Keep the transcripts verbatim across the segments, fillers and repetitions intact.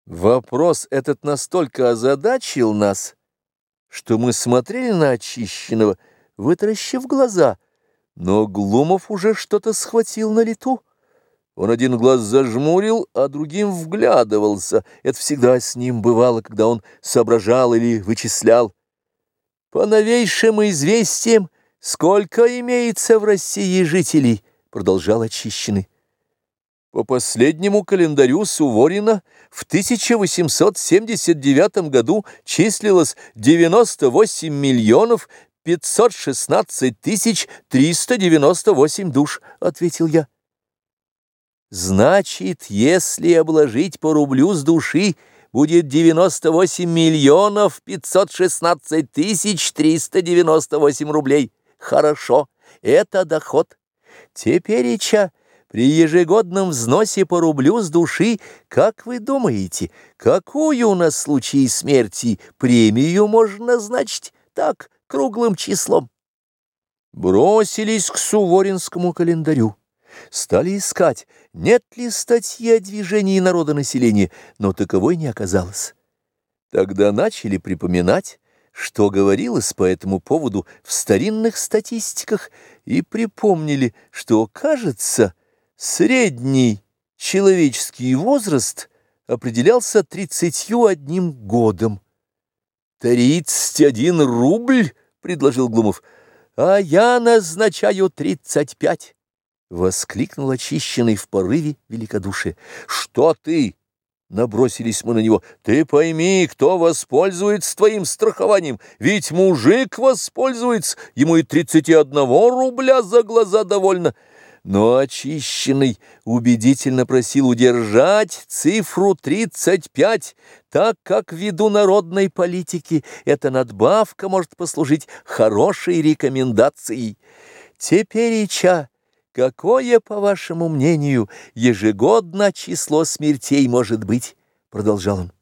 Вопрос этот настолько озадачил нас, что мы смотрели на Очищенного, вытаращив глаза, но Глумов уже что-то схватил на лету. Он один глаз зажмурил, а другим вглядывался. Это всегда с ним бывало, когда он соображал или вычислял. «По новейшим известиям, сколько имеется в России жителей?» — продолжал Очищенный. По последнему календарю Суворина в тысяча восемьсот семьдесят девятом году числилось девяносто восемь миллионов пятьсот шестнадцать тысяч триста девяносто восемь душ, — ответил я. Значит, если обложить по рублю с души, будет девяносто восемь миллионов пятьсот шестнадцать тысяч триста девяносто восемь рублей. Хорошо, это доход. Тепереча, при ежегодном взносе по рублю с души, как вы думаете, какую на случай смерти премию можно назначить так, круглым числом? Бросились к суворинскому календарю. Стали искать, нет ли статьи о движении народонаселения, но таковой не оказалось. Тогда начали припоминать, что говорилось по этому поводу в старинных статистиках, и припомнили, что, кажется, средний человеческий возраст определялся тридцатью одним годом. «Тридцать один рубль?» — предложил Глумов. «А я назначаю тридцать пять!» — воскликнул Очищенный в порыве великодушия. «Что ты?» — набросились мы на него. «Ты пойми, кто воспользуется твоим страхованием, ведь мужик воспользуется, ему и тридцати одного рубля за глаза довольно». Но Очищенный убедительно просил удержать цифру тридцать пять, так как ввиду народной политики эта надбавка может послужить хорошей рекомендацией. Тепереча, какое, по вашему мнению, ежегодно число смертей может быть? — продолжал он.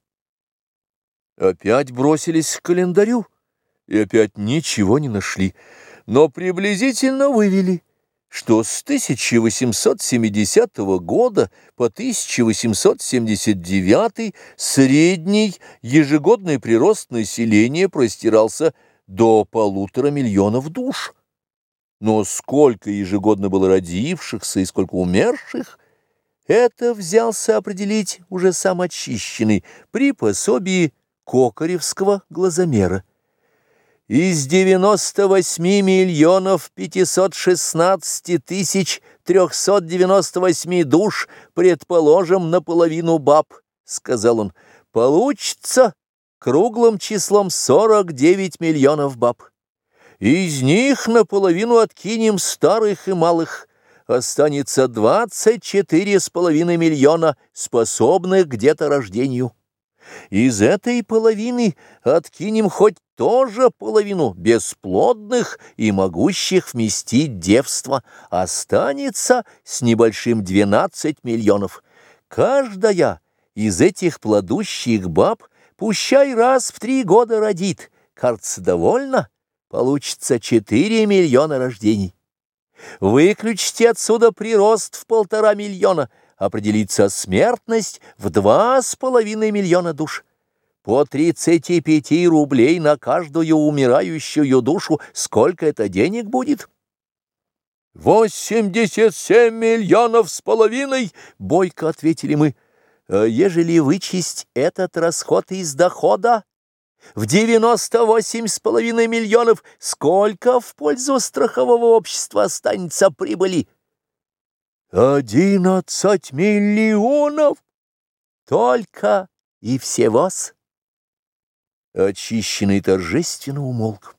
Опять бросились к календарю и опять ничего не нашли, но приблизительно вывели, что с тысяча восемьсот семидесятого года по тысяча восемьсот семьдесят девятый средний ежегодный прирост населения простирался до полутора миллионов душ. Но сколько ежегодно было родившихся и сколько умерших, это взялся определить уже сам Очищенный при пособии Кокоревского глазомера. Из девяноста восьми миллионов пятисот шестнадцати тысяч трехсот девяноста восьми душ, предположим, наполовину баб, — сказал он, — получится круглым числом сорок девять миллионов баб. Из них наполовину откинем старых и малых, останется двадцать четыре с половиной миллиона, способных к деторождению. Из этой половины откинем хоть тоже половину бесплодных и могущих вместить девство, останется с небольшим двенадцать миллионов. Каждая из этих плодущих баб пущай раз в три года родит, кажется, довольно, получится четыре миллиона рождений. Выключите отсюда прирост в полтора миллиона, определится смертность в два с половиной миллиона душ. По тридцати пяти рублей на каждую умирающую душу сколько это денег будет? «Восемьдесят семь миллионов с половиной!» — бойко ответили мы. «А ежели вычесть этот расход из дохода в девяносто восемь с половиной миллионов, сколько в пользу страхового общества останется прибыли?» «Одиннадцать миллионов! Только и всего-с!» Очищенный торжественно умолк.